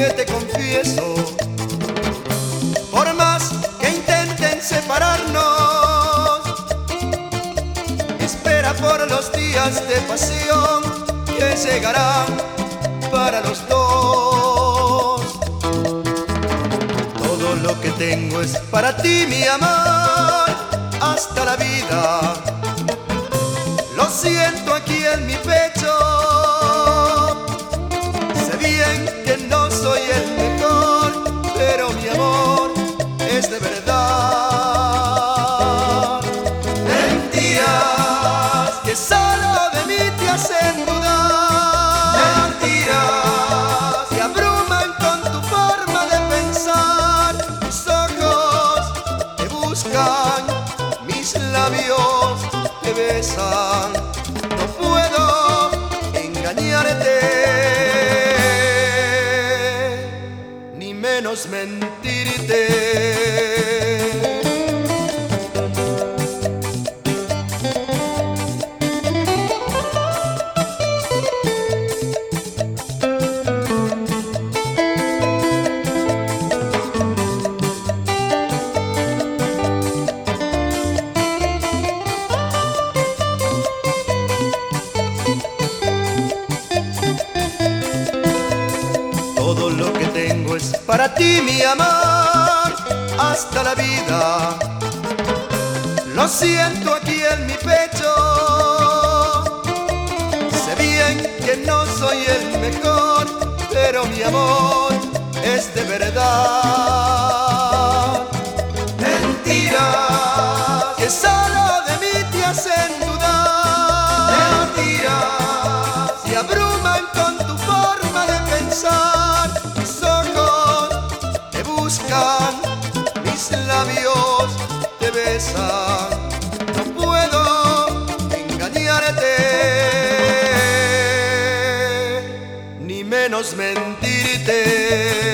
que te confieso, por más que intenten separarnos, espera por los días de pasión que llegarán para los dos. Todo lo que tengo es para ti, mi amor, hasta la vida. Lo siento aquí en mi pecho. Sé bien que no soy el mejor, pero mi amor es de verdad. Mentiras que solo de mí te hacen dudar. Mentiras que abruman con tu forma de pensar. Mis ojos te buscan, mis labios te besan. No puedo engañarte, ni menos mentirte. Todo lo que tengo es para ti, mi amor, hasta la vida. Lo siento aquí en mi pecho. Sé bien que no soy el mejor, pero mi amor es de verdad. Mentiras que solo de mí te hacen dudar. Mentiras que abruman con tu forma de pensar. Mis ojos te buscan, mis labios te besan. No puedo engañarte, ni menos mentirte.